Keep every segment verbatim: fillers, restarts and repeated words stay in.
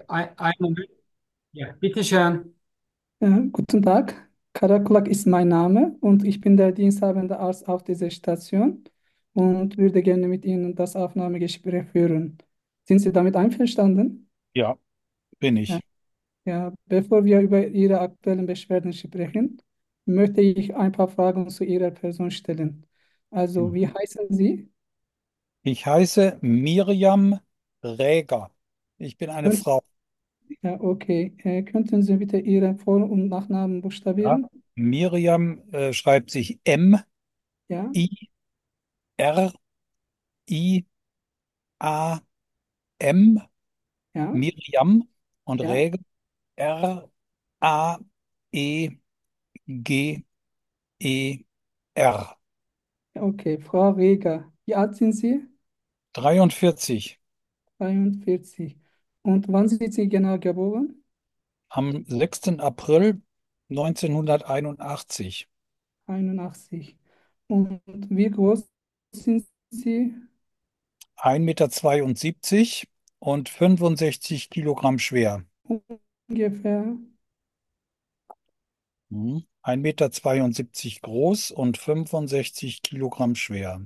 ein, einen Moment. Ja, bitteschön. Äh, guten Tag, Karakulak ist mein Name und ich bin der diensthabende Arzt auf dieser Station und würde gerne mit Ihnen das Aufnahmegespräch führen. Sind Sie damit einverstanden? Ja, bin Ja, ich. ja. Bevor wir über Ihre aktuellen Beschwerden sprechen, möchte ich ein paar Fragen zu Ihrer Person stellen. Also, wie Mhm. heißen Sie? Ich heiße Miriam Räger. Ich bin eine Könnt, Frau. ja, okay. Äh, könnten Sie bitte Ihren Vor- und Nachnamen Ja. buchstabieren? Miriam äh, schreibt sich Ja, M-I-R-I-A-M, ja, Miriam, und ja. Räger R-A-E-G-E-R. Okay, Frau Reger, wie alt sind Sie? dreiundvierzig. dreiundvierzig. Und wann sind Sie genau geboren? Am sechsten April neunzehnhunderteinundachtzig. einundachtzig. Und wie groß sind Sie? Ein Meter zweiundsiebzig und fünfundsechzig Kilogramm schwer. Ungefähr. Mhm. ein Meter zweiundsiebzig groß und fünfundsechzig Kilogramm schwer.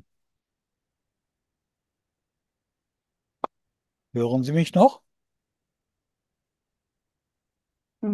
Hören Sie mich noch? äh,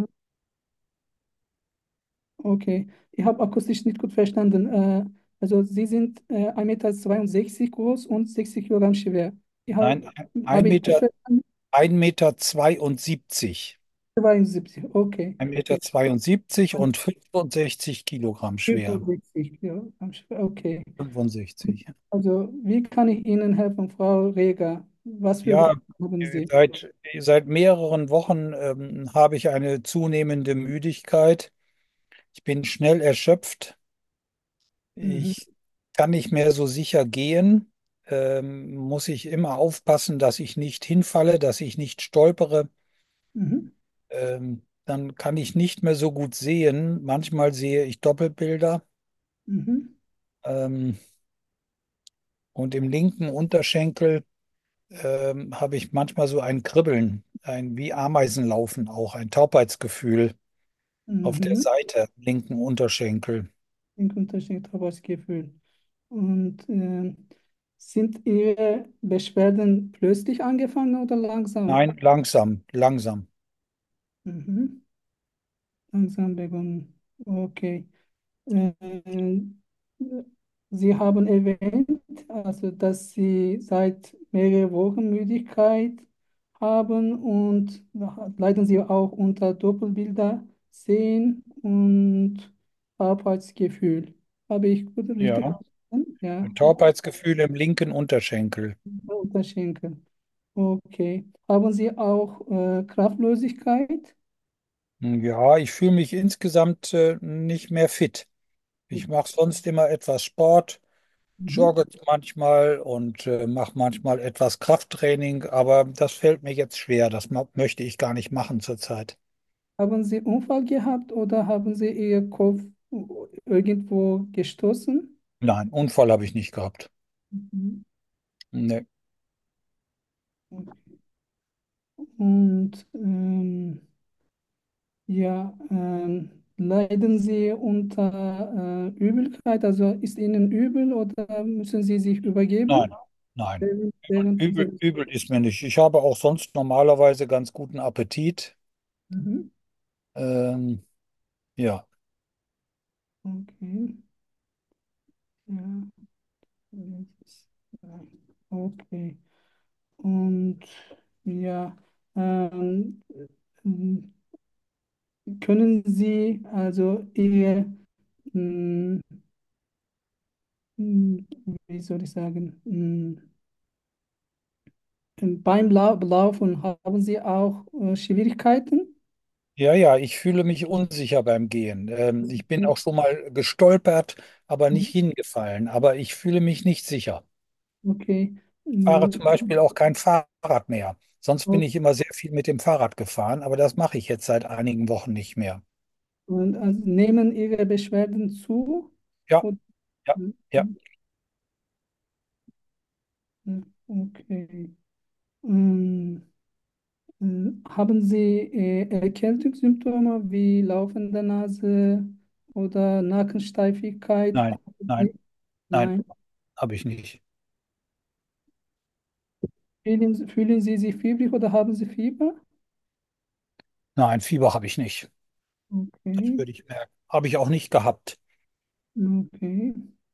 Okay, ich habe akustisch nicht gut verstanden. Äh, Also Sie sind äh, ein Meter zweiundsechzig groß und sechzig Kilogramm schwer. Ich habe Nein, hab ein ich falsch Meter, verstanden? ein Meter zweiundsiebzig. zweiundsiebzig, okay. Ein Meter Okay. zweiundsiebzig und fünfundsechzig Kilogramm schwer. fünfundsechzig Kilogramm schwer, okay. fünfundsechzig. Also, wie kann ich Ihnen helfen, Frau Reger? Was für Ja, Fragen haben Sie? seit, seit mehreren Wochen ähm, habe ich eine zunehmende Müdigkeit. Ich bin schnell erschöpft. Mhm. Ich kann nicht mehr so sicher gehen. Ähm, muss ich immer aufpassen, dass ich nicht hinfalle, dass ich nicht stolpere. Mhm. Ähm, dann kann ich nicht mehr so gut sehen. Manchmal sehe ich Doppelbilder. Mhm. Ähm, und im linken Unterschenkel ähm, habe ich manchmal so ein Kribbeln, ein wie Ameisenlaufen auch, ein Taubheitsgefühl auf der Mhm. Seite, im linken Unterschenkel. Den Unterschied habe ich Gefühl. Und äh, sind Ihre Beschwerden plötzlich angefangen oder langsam? Nein, langsam, langsam. Mhm. Langsam begonnen. Okay. Äh, Sie haben erwähnt, also dass Sie seit mehreren Wochen Müdigkeit haben und leiden Sie auch unter Doppelbilder sehen und Arbeitsgefühl. Habe ich gut richtig Ja, verstanden? Ja, ein Taubheitsgefühl im linken Unterschenkel. Unterschenkel. Okay. Haben Sie auch äh, Kraftlosigkeit? Ja, ich fühle mich insgesamt äh, nicht mehr fit. Ich mache sonst immer etwas Sport, Mhm. jogge manchmal und äh, mache manchmal etwas Krafttraining, aber das fällt mir jetzt schwer. Das ma- möchte ich gar nicht machen zurzeit. Haben Sie Unfall gehabt oder haben Sie Ihr Kopf irgendwo gestoßen? Nein, Unfall habe ich nicht gehabt. Mhm. Nee. Und ähm, ja, ähm, leiden Sie unter äh, Übelkeit? Also ist Ihnen übel oder müssen Sie sich Nein, übergeben nein. während, während dieser... Übel, übel ist mir nicht. Ich habe auch sonst normalerweise ganz guten Appetit. Mhm. Ähm, ja, Okay, ja, ja, okay. Und ja, ähm, können Sie also Ihre, mh, mh, wie soll ich sagen, mh, beim Lau Laufen haben Sie auch äh, Schwierigkeiten? ja, ja, ich fühle mich unsicher beim Gehen. Ähm, ich bin auch schon mal gestolpert, aber nicht Mhm. hingefallen. Aber ich fühle mich nicht sicher. Okay. Fahre Mh, zum Beispiel auch kein Fahrrad mehr. Sonst bin o- ich immer sehr viel mit dem Fahrrad gefahren, aber das mache ich jetzt seit einigen Wochen nicht mehr. und also nehmen Ihre Beschwerden zu? Ja, Und, ja, ja. mhm. Okay. Ähm, Äh, Haben Sie äh, Erkältungssymptome wie laufende Nase oder Nackensteifigkeit? Nein, Haben nein, Sie? nein, Nein. habe ich nicht. Fühlen, fühlen Sie sich fiebrig oder haben Sie Fieber? Nein, Fieber habe ich nicht. Das Okay, würde ich merken. Habe ich auch nicht gehabt. okay.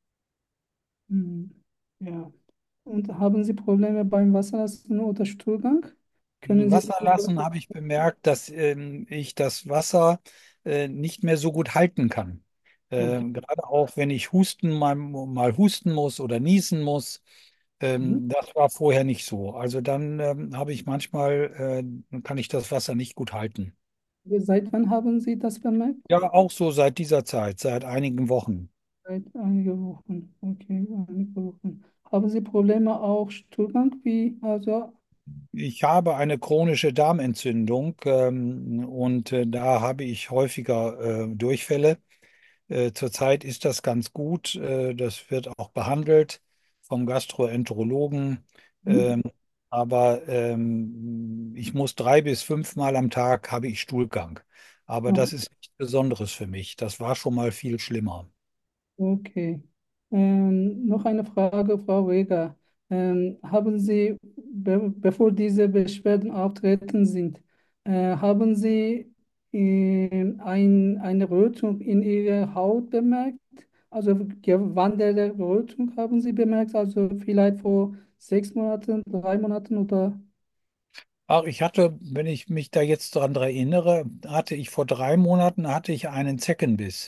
Hm. Ja. Und haben Sie Probleme beim Wasserlassen oder Stuhlgang? Können Sie Wasser so, lassen habe ich bemerkt, dass ähm, ich das Wasser äh, nicht mehr so gut halten kann. okay. Ähm, gerade auch wenn ich husten mal, mal husten muss oder niesen muss. Mhm. Ähm, das war vorher nicht so. Also dann ähm, habe ich manchmal, äh, kann ich das Wasser nicht gut halten. Seit wann haben Sie das bemerkt? Ja, auch so seit dieser Zeit, seit einigen Wochen. Seit einigen Wochen. Okay, einige Wochen. Haben Sie Probleme auch Stuhlgang wie, also, Ich habe eine chronische Darmentzündung ähm, und äh, da habe ich häufiger äh, Durchfälle. Äh, zurzeit ist das ganz gut. Äh, das wird auch behandelt vom Gastroenterologen. hm? Ähm, aber ähm, ich muss drei bis fünfmal am Tag habe ich Stuhlgang. Aber Ah, das ist nichts Besonderes für mich. Das war schon mal viel schlimmer. okay. Ähm, noch eine Frage, Frau Reger. Ähm, haben Sie, be bevor diese Beschwerden auftreten sind, äh, haben Sie ähm, ein, eine Rötung in Ihrer Haut bemerkt? Also gewanderte Rötung haben Sie bemerkt? Also vielleicht vor sechs Monaten, drei Monaten oder? Ach, ich hatte, wenn ich mich da jetzt daran erinnere, hatte ich vor drei Monaten hatte ich einen Zeckenbiss.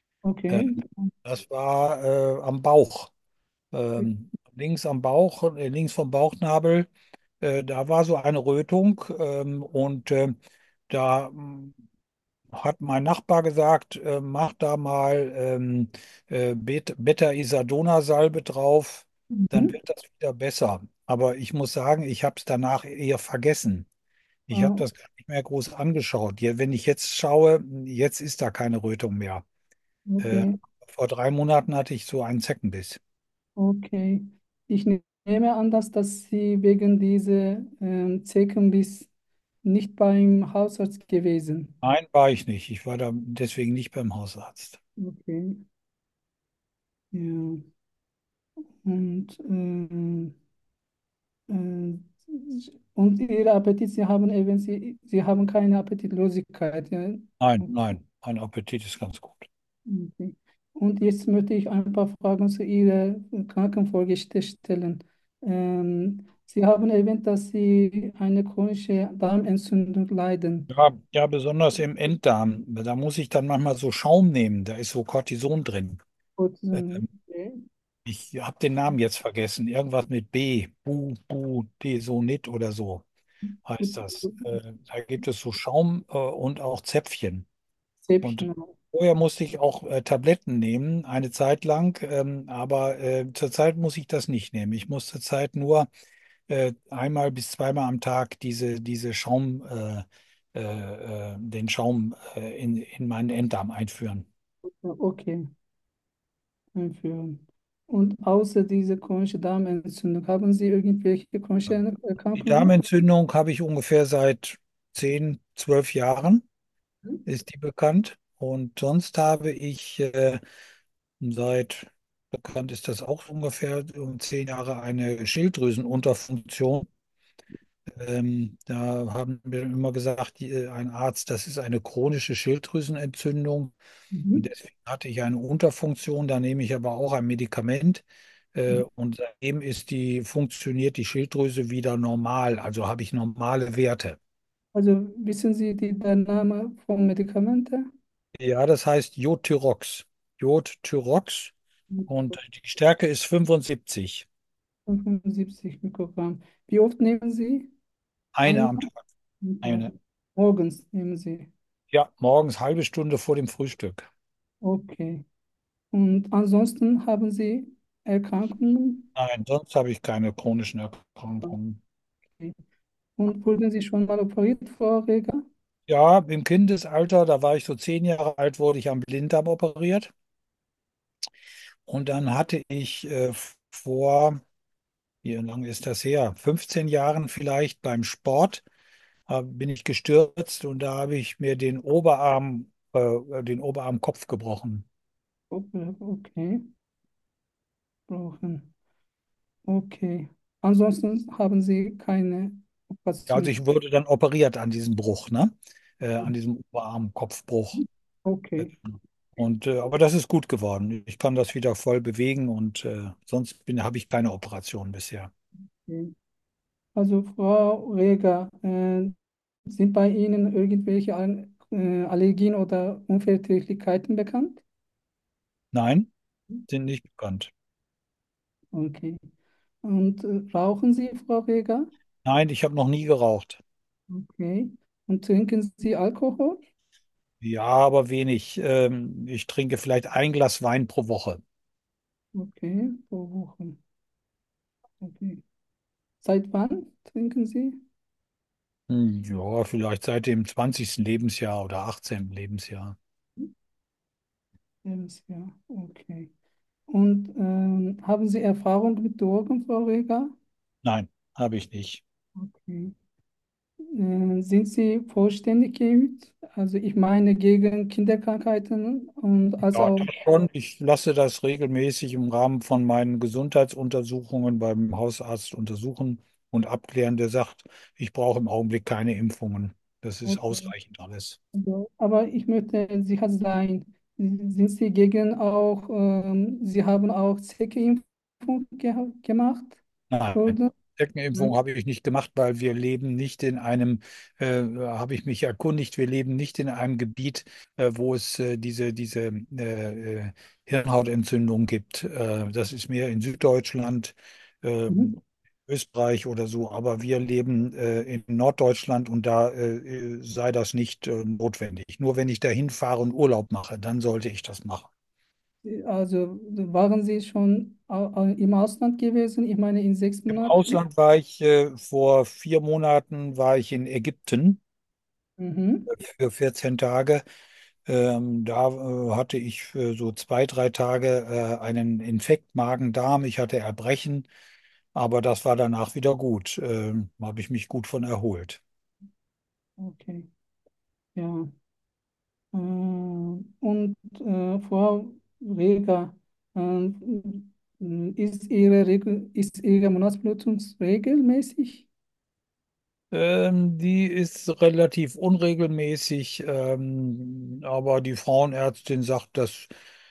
Äh, Okay. Das war äh, am Bauch. Ähm, links am Bauch, äh, links vom Bauchnabel, äh, da war so eine Rötung ähm, und äh, da mm, hat mein Nachbar gesagt, äh, mach da mal ähm, äh, Bet- Beta-Isadona-Salbe drauf, dann Mhm. wird das wieder besser. Aber ich muss sagen, ich habe es danach eher vergessen. Ich habe Ah, das gar nicht mehr groß angeschaut. Ja, wenn ich jetzt schaue, jetzt ist da keine Rötung mehr. Äh, okay. Vor drei Monaten hatte ich so einen Zeckenbiss. Okay. Ich ne- nehme an, dass, dass Sie wegen dieser ähm, Zeckenbiss nicht beim Hausarzt gewesen. Nein, war ich nicht. Ich war da deswegen nicht beim Hausarzt. Okay. Ja. Und, ähm, äh, und Ihr Appetit, Sie haben erwähnt, Sie, Sie haben keine Appetitlosigkeit. Ja? Nein, nein, mein Appetit ist ganz gut. Okay. Und jetzt möchte ich ein paar Fragen zu Ihrer Krankenvorgeschichte stellen. Ähm, Sie haben erwähnt, dass Sie eine chronische Darmentzündung leiden. Ja, ja, besonders im Enddarm. Da muss ich dann manchmal so Schaum nehmen. Da ist so Cortison drin. Gut, Äh, okay. Ich habe den Namen jetzt vergessen. Irgendwas mit B. Bu, Bu, Desonit oder so Gut, heißt das. Äh, Da gibt es so Schaum äh, und auch Zäpfchen. Und Zäpfchen. vorher musste ich auch äh, Tabletten nehmen, eine Zeit lang. Ähm, aber äh, zurzeit muss ich das nicht nehmen. Ich muss zurzeit nur äh, einmal bis zweimal am Tag diese, diese Schaum, äh, äh, äh, den Schaum äh, in, in meinen Enddarm einführen. Okay, einführen. Und außer dieser chronischen Darmentzündung, haben Sie irgendwelche chronischen Die Erkrankungen? Darmentzündung habe ich ungefähr seit zehn, zwölf Jahren, ist die bekannt. Und sonst habe ich äh, seit, bekannt ist das auch ungefähr um zehn Jahre, eine Schilddrüsenunterfunktion. Ähm, da haben wir immer gesagt, die, äh, ein Arzt, das ist eine chronische Schilddrüsenentzündung. Und Mhm. deswegen hatte ich eine Unterfunktion, da nehme ich aber auch ein Medikament. Äh, und seitdem ist die, funktioniert die Schilddrüse wieder normal, also habe ich normale Werte. Also wissen Sie die, der Name von Medikamente? Ja, das heißt Jodtyrox. Jodtyrox und die Stärke ist fünfundsiebzig. fünfundsiebzig Mikrogramm. Wie oft nehmen Sie? Eine Einmal am Tag. am Tag. Eine. Morgens nehmen Sie. Ja, morgens halbe Stunde vor dem Frühstück. Okay. Und ansonsten haben Sie Erkrankungen? Nein, sonst habe ich keine chronischen Erkrankungen. Okay. Und wurden Sie schon mal operiert, Frau Reger? Ja, im Kindesalter, da war ich so zehn Jahre alt, wurde ich am Blinddarm operiert. Und dann hatte ich äh, vor, wie lange ist das her? fünfzehn Jahren vielleicht beim Sport, äh, bin ich gestürzt und da habe ich mir den Oberarm, äh, den Oberarmkopf gebrochen. Okay, okay, brauchen. Okay. Ansonsten haben Sie keine Ja, also Operation. ich wurde dann operiert an diesem Bruch, ne? Äh, an diesem Oberarmkopfbruch. Äh, Okay. Und, äh, aber das ist gut geworden. Ich kann das wieder voll bewegen und äh, sonst bin, habe ich keine Operation bisher. Okay. Also Frau Reger, äh, sind bei Ihnen irgendwelche Al- äh, Allergien oder Unverträglichkeiten bekannt? Nein, sind nicht bekannt. Okay. Und äh, rauchen Sie, Frau Reger? Nein, ich habe noch nie geraucht. Okay. Und trinken Sie Alkohol? Ja, aber wenig. Ähm, ich trinke vielleicht ein Glas Wein pro Woche. Okay, pro Woche. Okay. Seit wann trinken Sie? Hm, ja, vielleicht seit dem zwanzigsten Lebensjahr oder achtzehnten Lebensjahr. Jedes Jahr. Okay. Und ähm, haben Sie Erfahrung mit Drogen, Frau Reger? Nein, habe ich nicht. Okay. Äh, sind Sie vollständig geimpft? Also ich meine gegen Kinderkrankheiten und als Ja, auch, das schon. Ich lasse das regelmäßig im Rahmen von meinen Gesundheitsuntersuchungen beim Hausarzt untersuchen und abklären. Der sagt, ich brauche im Augenblick keine Impfungen. Das ist okay. ausreichend alles. Also, aber ich möchte sicher sein, sind Sie gegen auch, ähm, Sie haben auch Zeckenimpfung ge gemacht? Nein, Oder? Zeckenimpfung Nein? habe ich nicht gemacht, weil wir leben nicht in einem, äh, habe ich mich erkundigt, wir leben nicht in einem Gebiet, äh, wo es äh, diese, diese äh, äh, Hirnhautentzündung gibt. Äh, das ist mehr in Süddeutschland, äh, Mhm. Österreich oder so, aber wir leben äh, in Norddeutschland und da äh, äh, sei das nicht äh, notwendig. Nur wenn ich dahin fahre und Urlaub mache, dann sollte ich das machen. Also waren Sie schon au- au- im Ausland gewesen? Ich meine in sechs Im Monaten? Ausland war ich äh, vor vier Monaten war ich in Ägypten Mhm. für vierzehn Tage. Ähm, da äh, hatte ich für so zwei, drei Tage äh, einen Infekt Magen-Darm. Ich hatte Erbrechen, aber das war danach wieder gut. Ähm, habe ich mich gut von erholt. Okay, ja. Äh, und äh, Frau Reger, äh, ist Ihre, Regel, ist Ihre Monatsblutung regelmäßig? Ähm, die ist relativ unregelmäßig, ähm, aber die Frauenärztin sagt, das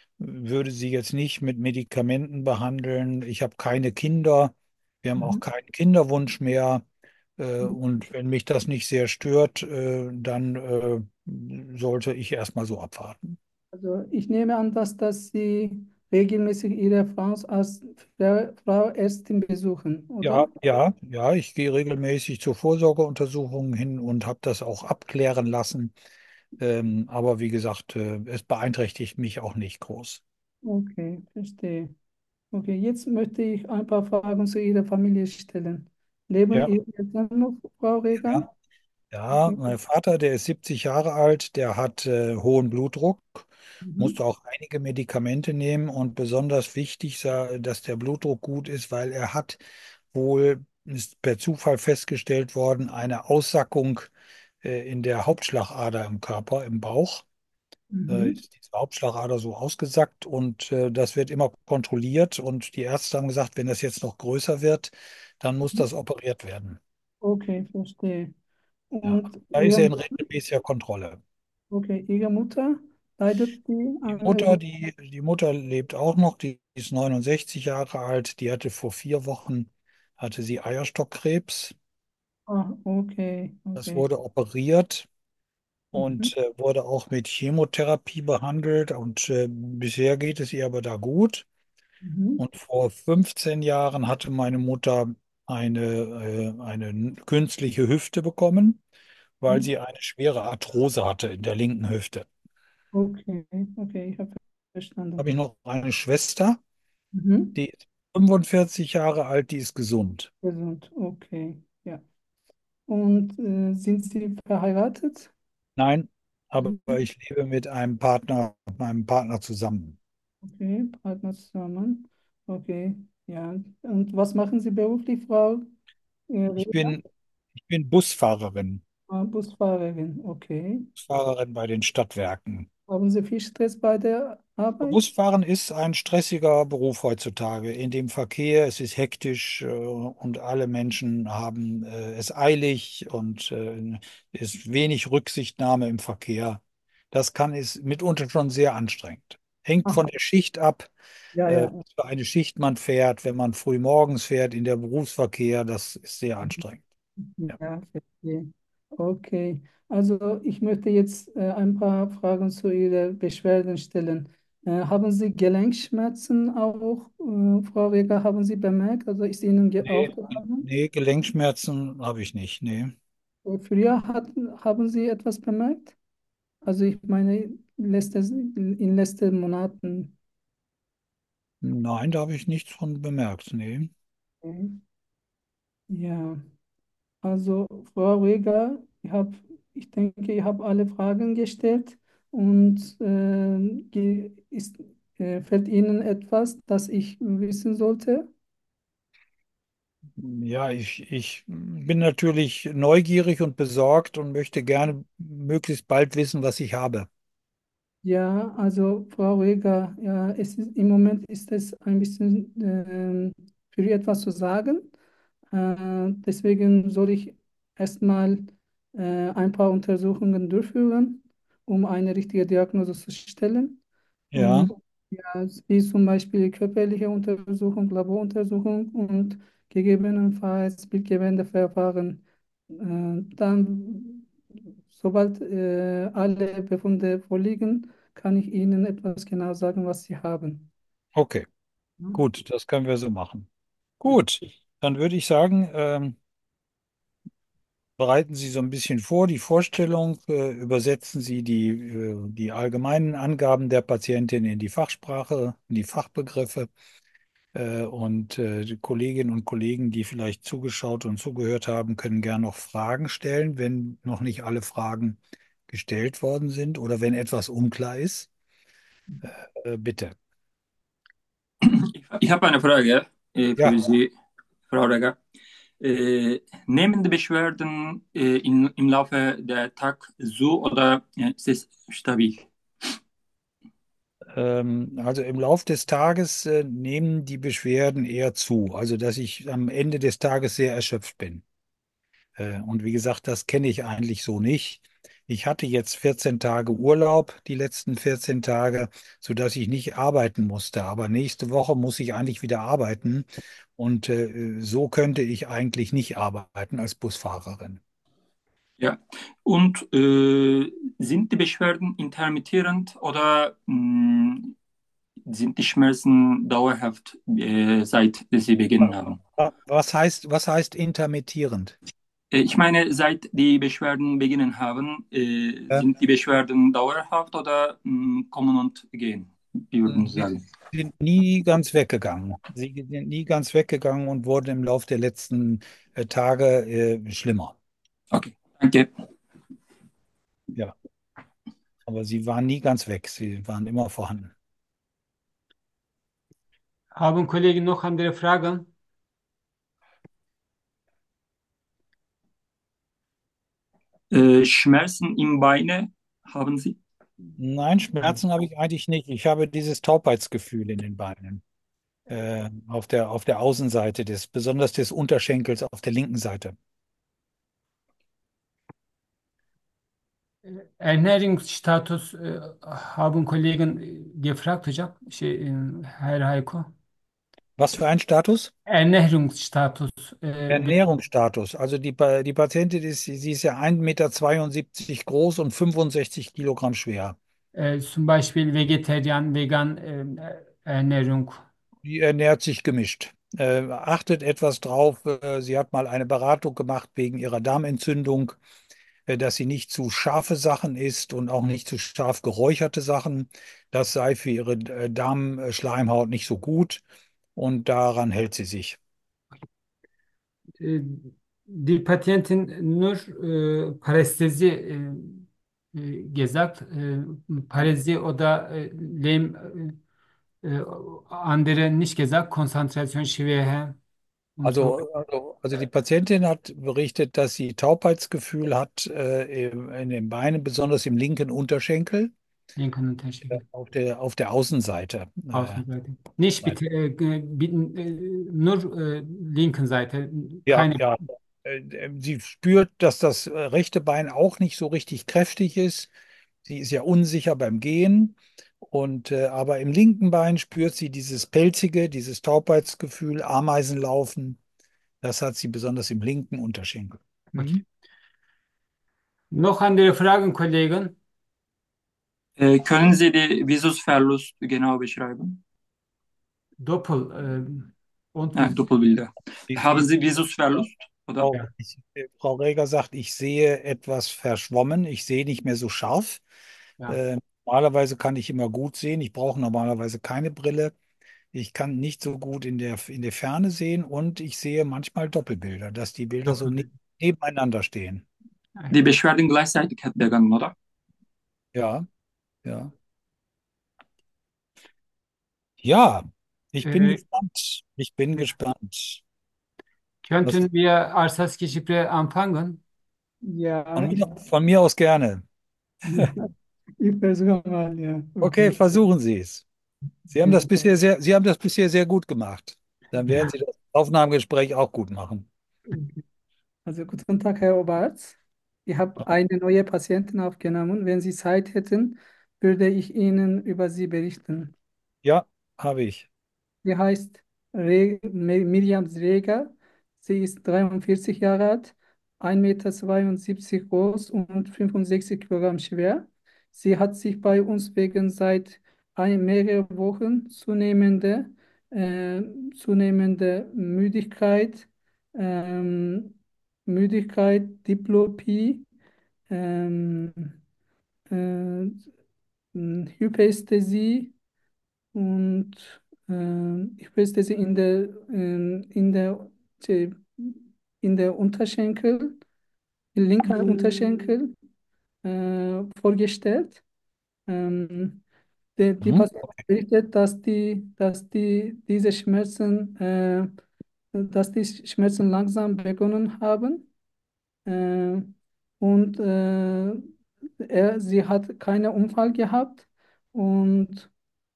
würde sie jetzt nicht mit Medikamenten behandeln. Ich habe keine Kinder, wir haben auch Mhm. keinen Kinderwunsch mehr. Äh, und wenn mich das nicht sehr stört, äh, dann äh, sollte ich erstmal so abwarten. Also ich nehme an, dass, dass Sie regelmäßig Ihre Frauenarzt, Frau, Frau Ärztin besuchen, Ja, oder? ja, ja, ich gehe regelmäßig zur Vorsorgeuntersuchung hin und habe das auch abklären lassen. Ähm, aber wie gesagt, äh, es beeinträchtigt mich auch nicht groß. Okay, verstehe. Okay, jetzt möchte ich ein paar Fragen zu Ihrer Familie stellen. Leben Ja, Ihre Eltern noch, Frau Reger? ja. Ja, Okay. mein Vater, der ist siebzig Jahre alt, der hat äh, hohen Blutdruck, Mhm. musste auch einige Medikamente nehmen und besonders wichtig, sa- dass der Blutdruck gut ist, weil er hat wohl, ist per Zufall festgestellt worden, eine Aussackung äh, in der Hauptschlagader im Körper, im Bauch. Äh, Mhm. ist diese Hauptschlagader so ausgesackt und äh, das wird immer kontrolliert und die Ärzte haben gesagt, wenn das jetzt noch größer wird, dann muss das operiert werden. Okay, verstehe. Ja, Und da ist er Ihre, in regelmäßiger Kontrolle. okay, Ihre Mutter, leidet die Die an Mutter, irgend- die, die Mutter lebt auch noch, die ist neunundsechzig Jahre alt, die hatte vor vier Wochen, hatte sie Eierstockkrebs. Ah, okay, Das okay. wurde operiert Mhm. und äh, wurde auch mit Chemotherapie behandelt und äh, bisher geht es ihr aber da gut. Mhm. Und vor fünfzehn Jahren hatte meine Mutter eine, äh, eine künstliche Hüfte bekommen, weil Mhm. sie eine schwere Arthrose hatte in der linken Hüfte. Okay, okay, ich habe Habe verstanden. ich noch eine Schwester, Mhm. die ist fünfundvierzig Jahre alt, die ist gesund. Gesund, okay, ja. Und äh, sind Sie verheiratet? Nein, aber Mhm. ich lebe mit einem Partner, mit meinem Partner zusammen. Okay, Partner zusammen. Okay, ja. Und was machen Sie beruflich, Frau äh, Ich Reda? bin, ich bin Busfahrerin. Ah, Busfahrerin, okay. Fahrerin bei den Stadtwerken. Haben Sie viel Stress bei der Arbeit? Busfahren ist ein stressiger Beruf heutzutage. In dem Verkehr, es ist hektisch, äh, und alle Menschen haben äh, es eilig und äh, ist wenig Rücksichtnahme im Verkehr. Das kann ist mitunter schon sehr anstrengend. Hängt von Aha, der Schicht ab, ja, äh, ja. was für eine Schicht man fährt. Wenn man früh morgens fährt in der Berufsverkehr, das ist sehr anstrengend. Ja. Ja, verstehe. Okay. Also ich möchte jetzt äh, ein paar Fragen zu Ihren Beschwerden stellen. Äh, haben Sie Gelenkschmerzen auch, äh, Frau Weger, haben Sie bemerkt? Also ist Ihnen ge Nee, aufgefallen? nee, Gelenkschmerzen habe ich nicht. Nee. Äh, Früher hatten, haben Sie etwas bemerkt? Also ich meine, letztes, in letzten Monaten. Nein, da habe ich nichts von bemerkt. Nee. Okay. Ja. Also, Frau Rega, ich hab, ich denke, ich habe alle Fragen gestellt und äh, ge- ist, äh, fällt Ihnen etwas, das ich wissen sollte? Ja, ich, ich bin natürlich neugierig und besorgt und möchte gerne möglichst bald wissen, was ich habe. Ja, also Frau Rega, ja, es ist, im Moment ist es ein bisschen ähm, für etwas zu sagen. Äh, deswegen soll ich erstmal äh, ein paar Untersuchungen durchführen, um eine richtige Diagnose zu stellen. Ja, Und ja, wie zum Beispiel körperliche Untersuchung, Laboruntersuchung und gegebenenfalls Bildgebändeverfahren. Äh, dann, sobald äh, alle Befunde vorliegen, kann ich Ihnen etwas genau sagen, was Sie haben. okay, Ja. gut, das können wir so machen. Gut, dann würde ich sagen, ähm, bereiten Sie so ein bisschen vor, die Vorstellung, äh, übersetzen Sie die, äh, die allgemeinen Angaben der Patientin in die Fachsprache, in die Fachbegriffe. Äh, Und äh, die Kolleginnen und Kollegen, die vielleicht zugeschaut und zugehört haben, können gern noch Fragen stellen, wenn noch nicht alle Fragen gestellt worden sind oder wenn etwas unklar ist. Äh, bitte. Ich habe eine Frage äh, für Ja, Sie, Frau Reger. Äh, nehmen die Beschwerden äh, in, im Laufe der Tag zu oder äh, ist es stabil? ähm, also im Lauf des Tages äh, nehmen die Beschwerden eher zu, also dass ich am Ende des Tages sehr erschöpft bin. Äh, Und wie gesagt, das kenne ich eigentlich so nicht. Ich hatte jetzt vierzehn Tage Urlaub, die letzten vierzehn Tage, sodass ich nicht arbeiten musste. Aber nächste Woche muss ich eigentlich wieder arbeiten. Und äh, so könnte ich eigentlich nicht arbeiten als Busfahrerin. Ja. Und äh, sind die Beschwerden intermittierend oder mh, sind die Schmerzen dauerhaft, äh, seit sie beginnen haben? Wa- Was heißt, was heißt intermittierend? Äh, Ich meine, seit die Beschwerden beginnen haben, äh, Ja, sind die Beschwerden dauerhaft oder mh, kommen und gehen, wie würden Sie sie sagen? sind nie ganz weggegangen. Sie sind nie ganz weggegangen und wurden im Laufe der letzten äh, Tage äh, schlimmer. Okay, danke. Ja, aber sie waren nie ganz weg. Sie waren immer vorhanden. Haben Kollegen noch andere Fragen? Äh, Schmerzen im Beine haben Sie? Nein, Schmerzen habe ich eigentlich nicht. Ich habe dieses Taubheitsgefühl in den Beinen, äh, auf der, auf der Außenseite des, besonders des Unterschenkels auf der linken Seite. Ernährungsstatus e, haben Kollegen e, gefragt hocam. Şey, e, Herr Heiko. Was für ein Status? Ernährungsstatus. E, wie, Ernährungsstatus. Also die, Pa- die Patientin ist, sie ist ja ein Meter zweiundsiebzig groß und fünfundsechzig Kilogramm schwer. e, zum Beispiel Vegetarian, Vegan e, Ernährung. Die ernährt sich gemischt. Äh, achtet etwas drauf. Äh, sie hat mal eine Beratung gemacht wegen ihrer Darmentzündung, äh, dass sie nicht zu scharfe Sachen isst und auch nicht zu scharf geräucherte Sachen. Das sei für ihre äh, Darmschleimhaut nicht so gut und daran hält sie sich. E, Die Patientin nur e, parestezi e, e, gesagt. E, Parezi o da e, Lehm e, e, andere nicht gesagt. Konzentration schwer und so. Also, also Also die Patientin hat berichtet, dass sie Taubheitsgefühl hat äh, im- in den Beinen, besonders im linken Unterschenkel, Linken Unterschiede. auf der, auf der Außenseite. Äh, Außenseite. Nicht bitte, äh, ge- bieten, äh, nur äh, linken Seite, ja, keine. ja. Äh, äh, Sie spürt, dass das äh, rechte Bein auch nicht so richtig kräftig ist. Sie ist ja unsicher beim Gehen. Und äh, aber im linken Bein spürt sie dieses pelzige, dieses Taubheitsgefühl, Ameisenlaufen. Das hat sie besonders im linken Unterschenkel. Okay. Mhm. Noch andere Fragen, Kollegen? Äh, können Sie die Visusverlust genau beschreiben? Doppel äh, und Ja, wie? Doppelbilder. Die, Haben die, Sie Visusverlust, oder? Frau, Ja, ich, Frau Reger sagt, ich sehe etwas verschwommen, ich sehe nicht mehr so scharf. ja, Äh, Normalerweise kann ich immer gut sehen. Ich brauche normalerweise keine Brille. Ich kann nicht so gut in der, in der Ferne sehen und ich sehe manchmal Doppelbilder, dass die Bilder so ne Doppel. nebeneinander stehen. Die Beschwerden gleichzeitig hat begonnen, oder? Ja, ja. Ja, ich bin Äh, gespannt. Ich bin ja. gespannt. Was Könnten wir als Gespräch anfangen? von Ja, ich, mir, von mir aus gerne. ja, ich versuche mal, ja. Okay, Okay. versuchen Sie es. Sie haben das Ja. bisher sehr, Sie haben das bisher sehr gut gemacht. Dann werden Ja, Sie das Aufnahmegespräch auch gut machen. Also guten Tag, Herr Oberarzt. Ich habe eine neue Patientin aufgenommen. Wenn Sie Zeit hätten, würde ich Ihnen über sie berichten. Ja, habe ich. Sie heißt Re Mi- Miriam Reger. Sie ist dreiundvierzig Jahre alt, ein Meter zweiundsiebzig groß und fünfundsechzig Kilogramm schwer. Sie hat sich bei uns wegen seit ein, mehrere Wochen zunehmende, äh, zunehmende Müdigkeit, ähm, Müdigkeit, Diplopie, ähm, äh, Hyperästhesie und ähm, ich wüsste sie in der, ähm, in der, äh, in der Unterschenkel, linken Unterschenkel äh, vorgestellt. Ähm, die, die Mhm. Patientin berichtet, dass die, dass die, diese Schmerzen, äh, dass die Schmerzen langsam begonnen haben. Äh, und äh, er, sie hat keinen Unfall gehabt und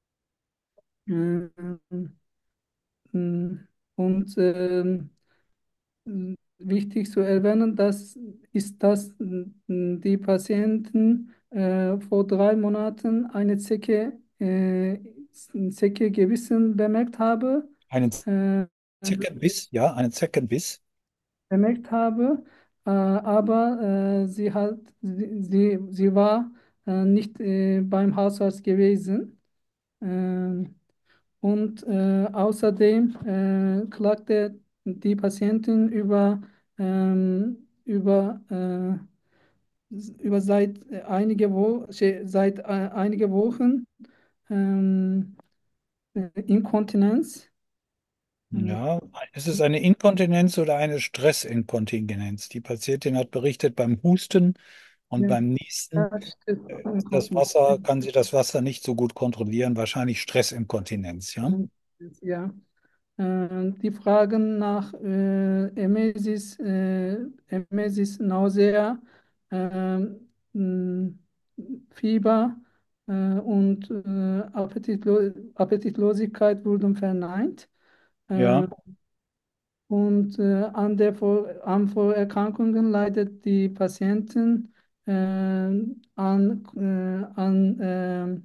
äh, Mm, Und ähm, mm, wichtig zu erwähnen, das ist, dass mm, die Patienten äh, vor drei Monaten eine Zecke, äh, Zecke-Gewissen bemerkt habe, Einen äh, Zeckenbiss, ja, einen Zeckenbiss. bemerkt habe, äh, aber äh, sie hat, sie, sie, sie war äh, nicht äh, beim Hausarzt gewesen. Ähm, Und äh, außerdem äh, klagte die Patientin über, ähm, über, äh, über seit äh, einige Wo seit äh, einige Wochen ähm, äh, Inkontinenz. Äh, Ja, ist es eine Inkontinenz oder eine Stressinkontinenz? Die Patientin hat berichtet, beim Husten und ja, beim Niesen das äh, ist ist das Inkontinenz. Wasser, kann sie das Wasser nicht so gut kontrollieren, wahrscheinlich Stressinkontinenz, ja? Ja. Äh, die Fragen nach äh, Emesis, äh, Emesis Nausea, ähm, mh, Fieber äh, und äh, Appetitlo Appetitlosigkeit wurden verneint. Ja. Äh, und äh, an der Vor an Vorerkrankungen leidet die Patientin äh, an, äh, an ähm,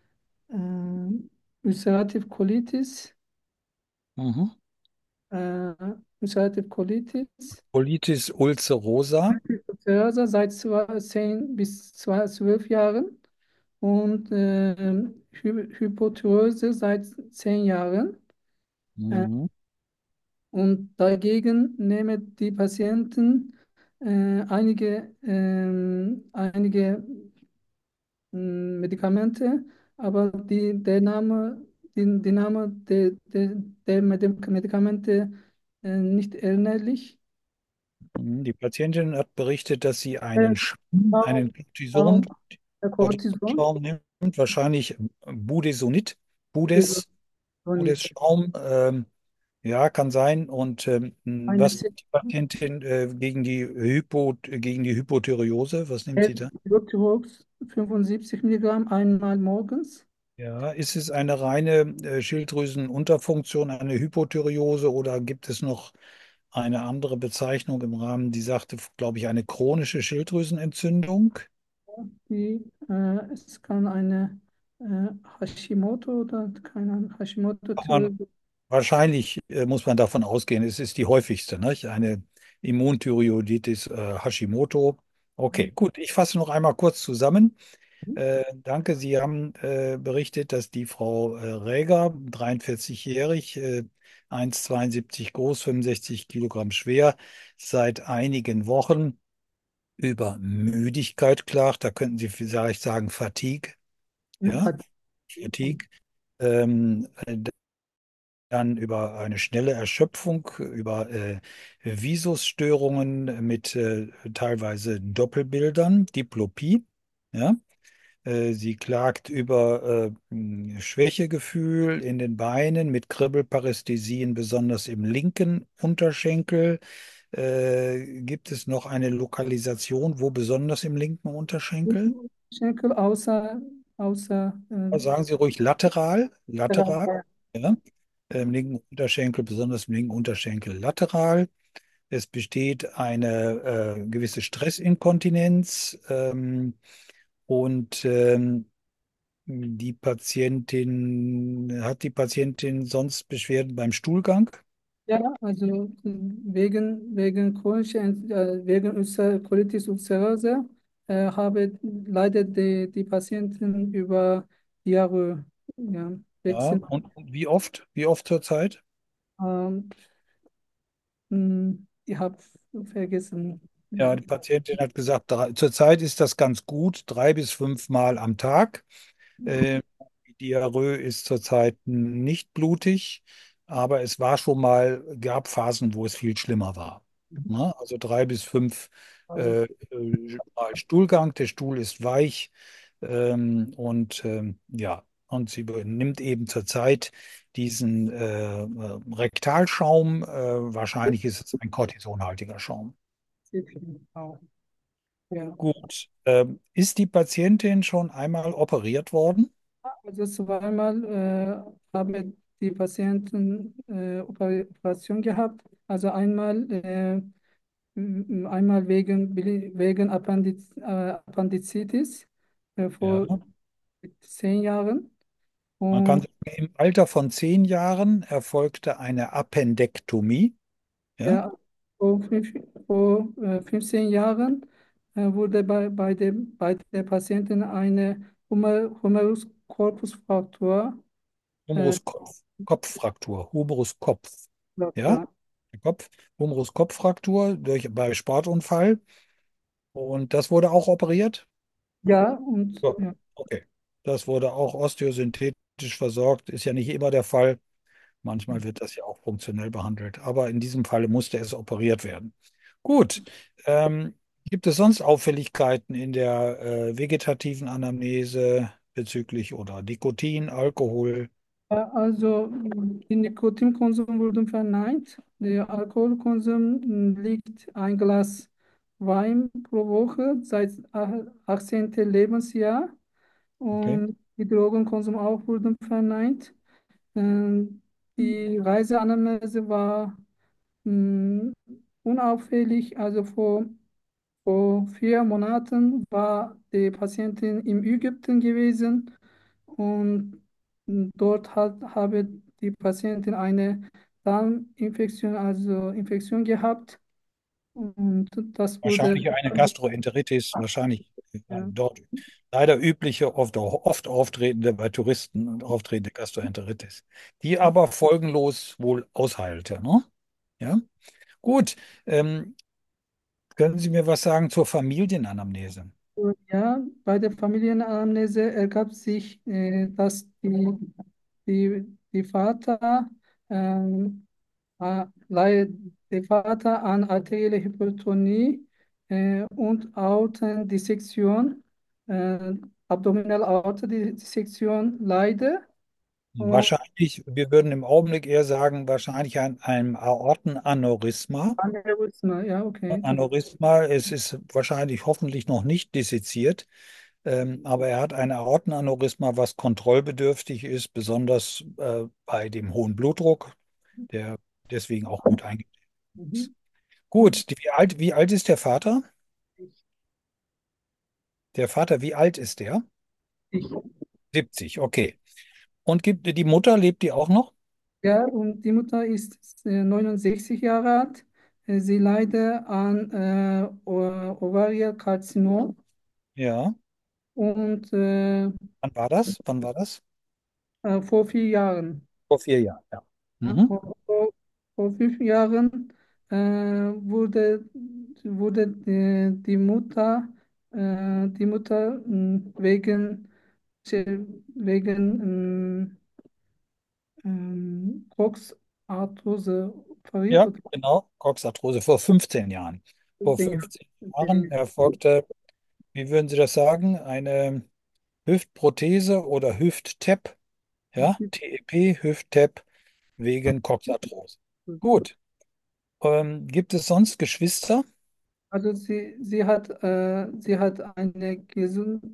äh, Ulcerative Colitis, Mhm. äh, Ulcerative Colitis. Colitis ulcerosa. Börse seit zwei- zehn bis zwei- zwölf Jahren und ähm, Hy Hypothyreose seit zehn Jahren. Äh, Mhm. und dagegen nehmen die Patienten äh, einige, ähm, einige mh, Medikamente, aber die, der Name, die, die Name der, der, der Medik- Medikamente äh, nicht erinnerlich. Mhm. Die Patientin hat berichtet, dass sie Äh, einen Schaum, einen Cortison, Schaum, der Cortison. Cortisonschaum nimmt, wahrscheinlich Budesonid, Budes, Budesschaum. Ähm, Ja, kann sein. Und ähm, Eine was C nimmt die Patientin äh, gegen die Hypo, gegen die Hypothyreose? Was nimmt sie da? L-Blotirox fünfundsiebzig Milligramm einmal morgens. Ja, ist es eine reine äh, Schilddrüsenunterfunktion, eine Hypothyreose oder gibt es noch eine andere Bezeichnung im Rahmen, die sagte, glaube ich, eine chronische Schilddrüsenentzündung? Die, äh, es kann eine äh, Hashimoto oder keine Ahnung, Kann man Hashimoto-Thyreoiditis. wahrscheinlich äh, muss man davon ausgehen, es ist die häufigste, nicht? Eine Immunthyreoiditis äh, Hashimoto. Okay, gut. Ich fasse noch einmal kurz zusammen. Äh, danke. Sie haben äh, berichtet, dass die Frau äh, Räger, dreiundvierzig-jährig, äh, eins Komma zweiundsiebzig groß, fünfundsechzig Kilogramm schwer, seit einigen Wochen über Müdigkeit klagt. Da könnten Sie vielleicht sagen Fatigue. Ja, Fatigue. Ähm, äh, dann über eine schnelle Erschöpfung, über äh, Visusstörungen mit äh, teilweise Doppelbildern, Diplopie. Ja. Äh, Sie klagt über äh, mh, Schwächegefühl in den Beinen mit Kribbelparästhesien, besonders im linken Unterschenkel. Äh, gibt es noch eine Lokalisation, wo besonders im linken Unterschenkel? Schenkel außer, außer Sagen Sie ruhig lateral, lateral, äh, ja. Im linken Unterschenkel, besonders im linken Unterschenkel lateral. Es besteht eine äh, gewisse Stressinkontinenz ähm, und ähm, die Patientin, hat die Patientin sonst Beschwerden beim Stuhlgang? ja, also äh, wegen, wegen chronischer, Ent- äh, wegen Ulcer, Colitis ulcerosa äh, habe leider die, die Patienten über Jahre ja, Ja, wechseln. und, und wie oft? Wie oft zurzeit? Ähm, mh, ich habe vergessen. Ja, die Patientin hat gesagt, drei, zurzeit ist das ganz gut, drei bis fünf Mal am Tag. Äh, Die Diarrhoe ist zurzeit nicht blutig, aber es war schon mal, gab Phasen, wo es viel schlimmer war. Ne? Also drei bis fünf äh, äh, Mal Stuhlgang. Der Stuhl ist weich ähm, und ähm, ja, und sie nimmt eben zurzeit diesen äh, äh, Rektalschaum. Äh, wahrscheinlich ist es ein kortisonhaltiger Schaum. Auch, ja. Gut. Ähm, ist die Patientin schon einmal operiert worden? Also zweimal äh, habe die Patienten äh, Operation gehabt. Also einmal, äh, m- einmal wegen, Bili- wegen Appendiz, äh, Appendizitis äh, vor Ja. zehn Jahren. Man kann Und sagen, im Alter von zehn Jahren erfolgte eine Appendektomie. Ja, ja, vor, fünf, vor äh, fünfzehn Jahren äh, wurde bei, bei, dem, bei der Patientin eine Humer, Humerus Corpus Fraktur äh, Humerus-Kopf, Kopffraktur, Humerus-Kopf. Ja, Fraktur. der Kopf, Humerus-Kopffraktur durch, bei Sportunfall. Und das wurde auch operiert? Ja, und Ja. ja. Okay. Das wurde auch osteosynthetisch versorgt. Ist ja nicht immer der Fall. Manchmal wird das ja auch funktionell behandelt. Aber in diesem Falle musste es operiert werden. Gut. Ähm, gibt es sonst Auffälligkeiten in der äh, vegetativen Anamnese bezüglich oder Nikotin, Alkohol? Ja, also die Nikotinkonsum wurde verneint. Der Alkoholkonsum mm, liegt ein Glas Wein pro Woche seit ach- achtzehnten Lebensjahr Okay. und die Drogenkonsum auch wurde verneint. Ähm, Die Reiseanamnese war mm, unauffällig. Also vor, vor vier Monaten war die Patientin im Ägypten gewesen. Und dort hat, habe die Patientin eine Darminfektion, also Infektion gehabt. Und das wurde, Wahrscheinlich eine Gastroenteritis, wahrscheinlich ja, dort leider übliche, oft, oft auftretende bei Touristen und auftretende Gastroenteritis, die aber folgenlos wohl ausheilte. Ne? Ja, gut. Ähm, können Sie mir was sagen zur Familienanamnese? ja, bei der Familienanamnese ergab sich, äh, dass die, die, die Vater, ähm, äh, leid- der Vater an arterieller Hypertonie äh, und Aortendissektion, äh, Abdominalaortendissektion leide. Und Wahrscheinlich, wir würden im Augenblick eher sagen, wahrscheinlich an einem Aortenaneurysma. Aneurysma, ja, okay. Das, Aneurysma, es ist wahrscheinlich hoffentlich noch nicht disseziert, ähm, aber er hat ein Aortenaneurysma, was kontrollbedürftig ist, besonders äh, bei dem hohen Blutdruck, der deswegen auch gut eingestellt ist. mhm. Gut, die, wie alt, wie alt ist der Vater? Der Vater, wie alt ist der? Ich, siebzig, okay. Und gibt die Mutter, lebt die auch noch? ja, und die Mutter ist äh, neunundsechzig Jahre alt. Äh, Sie leidet an äh, O- Ovarialkarzinom Ja. und äh, Wann war das? Wann war das? äh, vor vier Jahren. Vor vier Jahren, ja. Ja, Mhm. vor, vor, vor fünf Jahren äh, wurde, wurde äh, die Mutter, äh, die Mutter mh, wegen, wegen ähm, ähm, Coxarthrose operiert. Ja, genau. Coxarthrose vor fünfzehn Jahren. Vor fünfzehn Jahren erfolgte, wie würden Sie das sagen, eine Hüftprothese oder Hüft-T E P, ja, T E P, Hüft-T E P wegen Coxarthrose. Gut. Ähm, gibt es sonst Geschwister? Also sie, sie hat, äh, sie hat eine gesunde,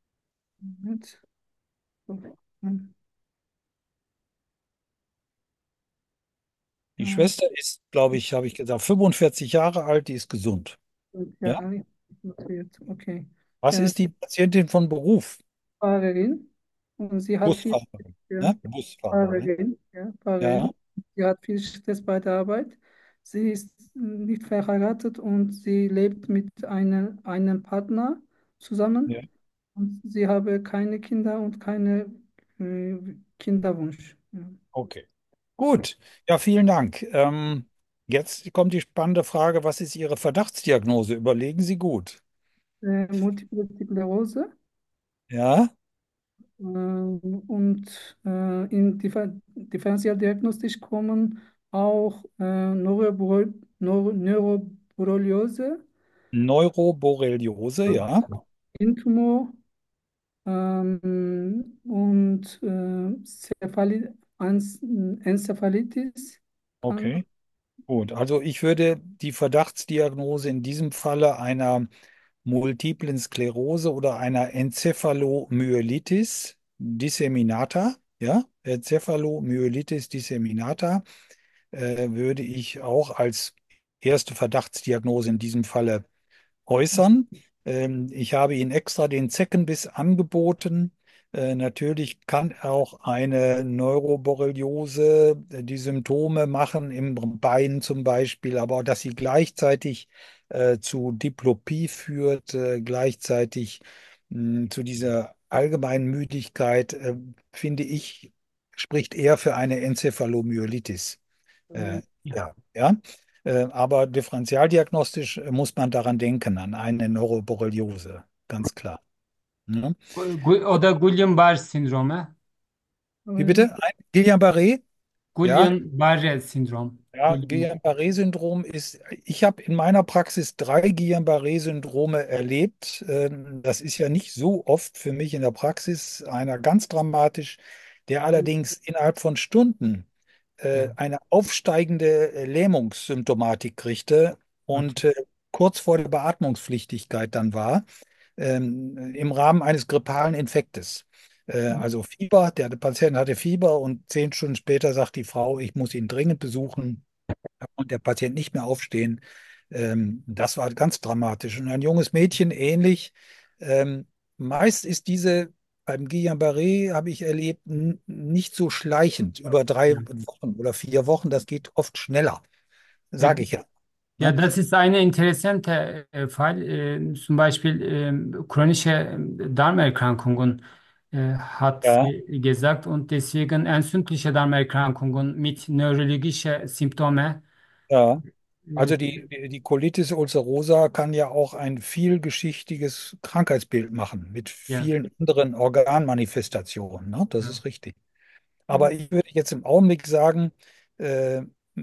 Die äh, Schwester ist, glaube ich, habe ich gesagt, fünfundvierzig Jahre alt, die ist gesund. Ja? ja, notiert, okay. Was Äh, ist die Patientin von Beruf? Fahrerin und sie hat viel, Busfahrerin. ja, Ne? Busfahrerin. Fahrerin, ja, Ja, Fahrerin. Sie hat viel Stress bei der Arbeit. Sie ist nicht verheiratet und sie lebt mit einem, einem Partner ja, zusammen und sie habe keine Kinder und keine äh, Kinderwunsch. Ja. okay. Gut. Ja, vielen Dank. Ähm, jetzt kommt die spannende Frage, was ist Ihre Verdachtsdiagnose? Überlegen Sie gut. Äh, Multiple Sklerose. Ja, Ähm, und äh, in Differ Differentialdiagnostisch kommen auch äh, Neurobro Neur Neuroborreliose, Neuroborreliose, ja. Hirntumor ähm, und äh, Cephali Ans- Enzephalitis kann. Okay. Gut, also ich würde die Verdachtsdiagnose in diesem Falle einer multiplen Sklerose oder einer Enzephalomyelitis disseminata, ja, Enzephalomyelitis disseminata, äh, würde ich auch als erste Verdachtsdiagnose in diesem Falle äußern. Ähm, ich habe Ihnen extra den Zeckenbiss angeboten. Äh, natürlich kann auch eine Neuroborreliose äh, die Symptome machen, im Bein zum Beispiel, aber dass sie gleichzeitig äh, zu Diplopie führt, äh, gleichzeitig mh, zu dieser allgemeinen Müdigkeit, äh, finde ich, spricht eher für eine Enzephalomyelitis. Äh, Äh, ja, ja. Äh, aber differentialdiagnostisch äh, muss man daran denken, an eine Neuroborreliose, ganz klar. Ne? Gu- O da Guillain-Barré Sindrom. Wie äh, bitte? Ein Guillain-Barré? Ja, Guillain-Barré Syndrom. ja, Guillain. Guillain-Barré-Syndrom ist, ich habe in meiner Praxis drei Guillain-Barré-Syndrome erlebt. Ähm, Das ist ja nicht so oft für mich in der Praxis. Einer ganz dramatisch, der allerdings innerhalb von Stunden äh, Ja, eine aufsteigende äh, Lähmungssymptomatik kriegte und okay. äh, kurz vor der Beatmungspflichtigkeit dann war, ähm, im Rahmen eines grippalen Infektes. Äh, also Fieber, der Patient hatte Fieber und zehn Stunden später sagt die Frau, ich muss ihn dringend besuchen und der Patient nicht mehr aufstehen. Ähm, das war ganz dramatisch. Und ein junges Mädchen ähnlich. Ähm, meist ist diese beim Guillain-Barré, habe ich erlebt, n- nicht so schleichend über drei Ja. Wochen oder vier Wochen. Das geht oft schneller, Ja, sage ich ja. ja, Ne? das ist eine interessante äh, Fall. Äh, zum Beispiel ähm, chronische ähm, Darmerkrankungen äh, hat Ja, sie gesagt und deswegen entzündliche Darmerkrankungen mit neurologischen Symptomen. ja. Äh, Also die, die die Colitis ulcerosa kann ja auch ein vielgeschichtiges Krankheitsbild machen mit ja, vielen anderen Organmanifestationen. Ne? Das ja. ist richtig. Aber ich würde jetzt im Augenblick sagen, äh,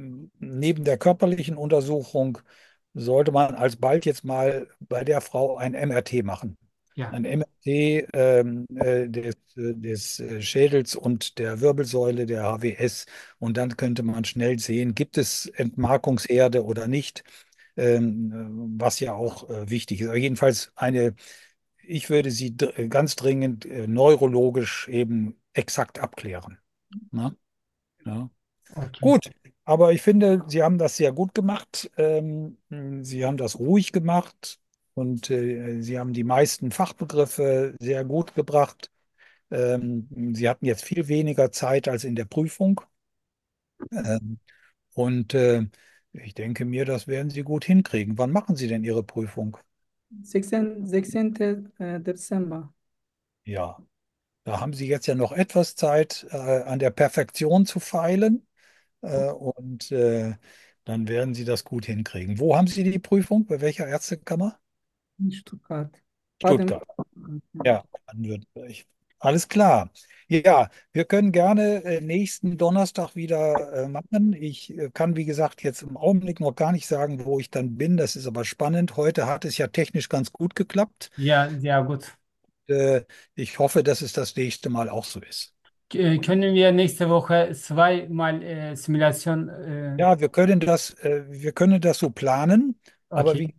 neben der körperlichen Untersuchung sollte man alsbald jetzt mal bei der Frau ein M R T machen. Ja, ein M R T ähm, äh, des, äh, des äh, Schädels und der Wirbelsäule, der H W S. Und dann könnte man schnell sehen, gibt es Entmarkungsherde oder nicht, ähm, äh, was ja auch äh, wichtig ist. Aber jedenfalls eine, ich würde sie dr- ganz dringend äh, neurologisch eben exakt abklären. Ne? Ja. okay. Gut, aber ich finde, Sie haben das sehr gut gemacht. Ähm, Sie haben das ruhig gemacht und äh, Sie haben die meisten Fachbegriffe sehr gut gebracht. Ähm, Sie hatten jetzt viel weniger Zeit als in der Prüfung. Ähm, und äh, ich denke mir, das werden Sie gut hinkriegen. Wann machen Sie denn Ihre Prüfung? sechzehnten. sechzehnten. äh, Dezember. Ja, da haben Sie jetzt ja noch etwas Zeit, äh, an der Perfektion zu feilen. Äh, und äh, dann werden Sie das gut hinkriegen. Wo haben Sie die Prüfung? Bei welcher Ärztekammer? In Stuttgart. Baden. Stuttgart. Ja, Baden-Württemberg. Alles klar. Ja, wir können gerne äh, nächsten Donnerstag wieder äh, machen. Ich äh, kann, wie gesagt, jetzt im Augenblick noch gar nicht sagen, wo ich dann bin. Das ist aber spannend. Heute hat es ja technisch ganz gut geklappt. Ja, sehr gut. Äh, Ich hoffe, dass es das nächste Mal auch so ist. K- Können wir nächste Woche zweimal äh, Simulation? Äh, Ja, wir können das, äh, wir können das so planen, aber okay. wie